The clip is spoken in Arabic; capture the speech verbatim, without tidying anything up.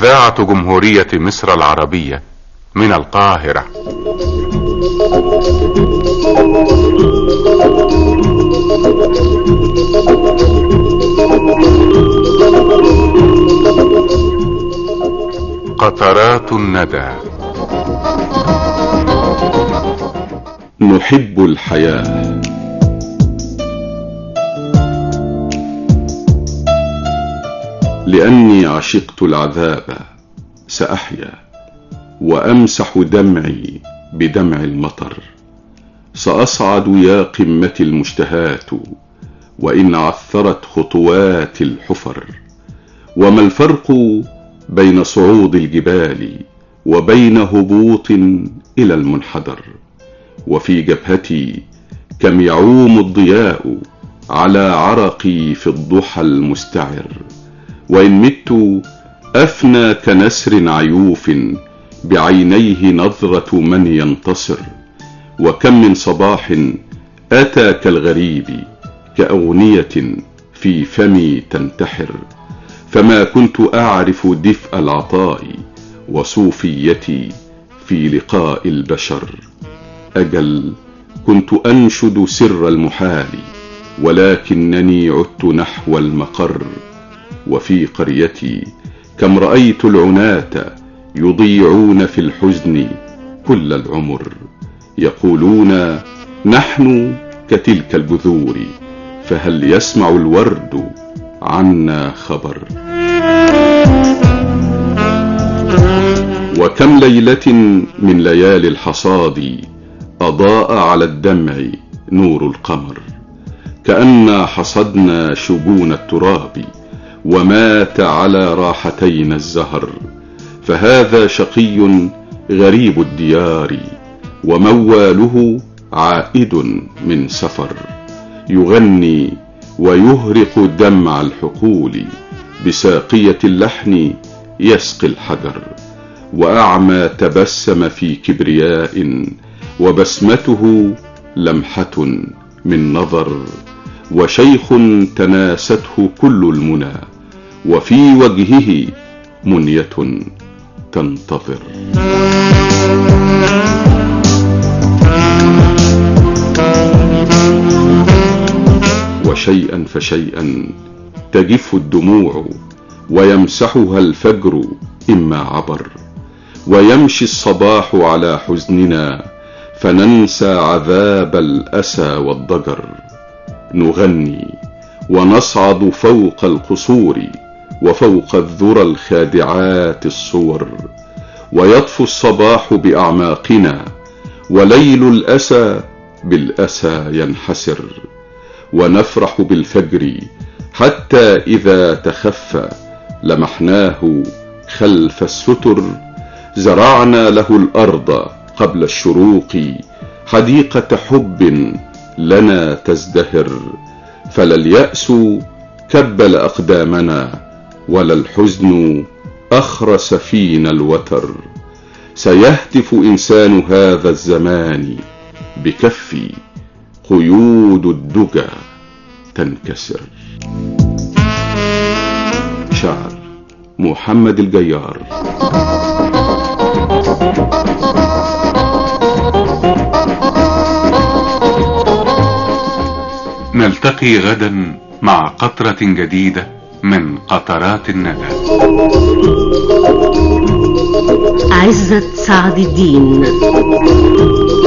إذاعة جمهورية مصر العربية من القاهرة. قطرات الندى. نحب الحياة. لأني عشقت العذاب سأحيا وأمسح دمعي بدمع المطر. سأصعد يا قمتي المشتهات وإن عثرت خطوات الحفر. وما الفرق بين صعود الجبال وبين هبوط إلى المنحدر؟ وفي جبهتي كم يعوم الضياء على عرقي في الضحى المستعر. وإن مت أفنى كنسر عيوف بعينيه نظرة من ينتصر. وكم من صباح أتى كالغريب كأغنية في فمي تنتحر. فما كنت أعرف دفء العطاء وصوفيتي في لقاء البشر. أجل كنت أنشد سر المحال ولكنني عدت نحو المقر. وفي قريتي كم رأيت العناة يضيعون في الحزن كل العمر. يقولون نحن كتلك البذور فهل يسمع الورد عنا خبر. وكم ليلة من ليالي الحصاد أضاء على الدمع نور القمر. كأن حصدنا شجون التراب ومات على راحتين الزهر. فهذا شقي غريب الديار ومواله عائد من سفر. يغني ويهرق دمع الحقول بساقية اللحن يسقي الحجر. وأعمى تبسم في كبرياء وبسمته لمحة من نظر. وشيخ تناسته كل المنى وفي وجهه منية تنتظر. وشيئا فشيئا تجف الدموع ويمسحها الفجر إما عبر. ويمشي الصباح على حزننا فننسى عذاب الأسى والضجر. نغني ونصعد فوق القصور وفوق الذرى الخادعات الصور. ويطفو الصباح بأعماقنا وليل الأسى بالأسى ينحسر. ونفرح بالفجر حتى إذا تخفى لمحناه خلف الستر. زرعنا له الأرض قبل الشروق حديقة حب لنا تزدهر. فلا اليأس كبل أقدامنا ولا الحزن أخرس فينا الوتر. سيهتف إنسان هذا الزمان بكفي قيود الدجى تنكسر. شعر محمد الجيار. نلتقي غدا مع قطرة جديدة من قطرات الندى. عزت سعد الدين.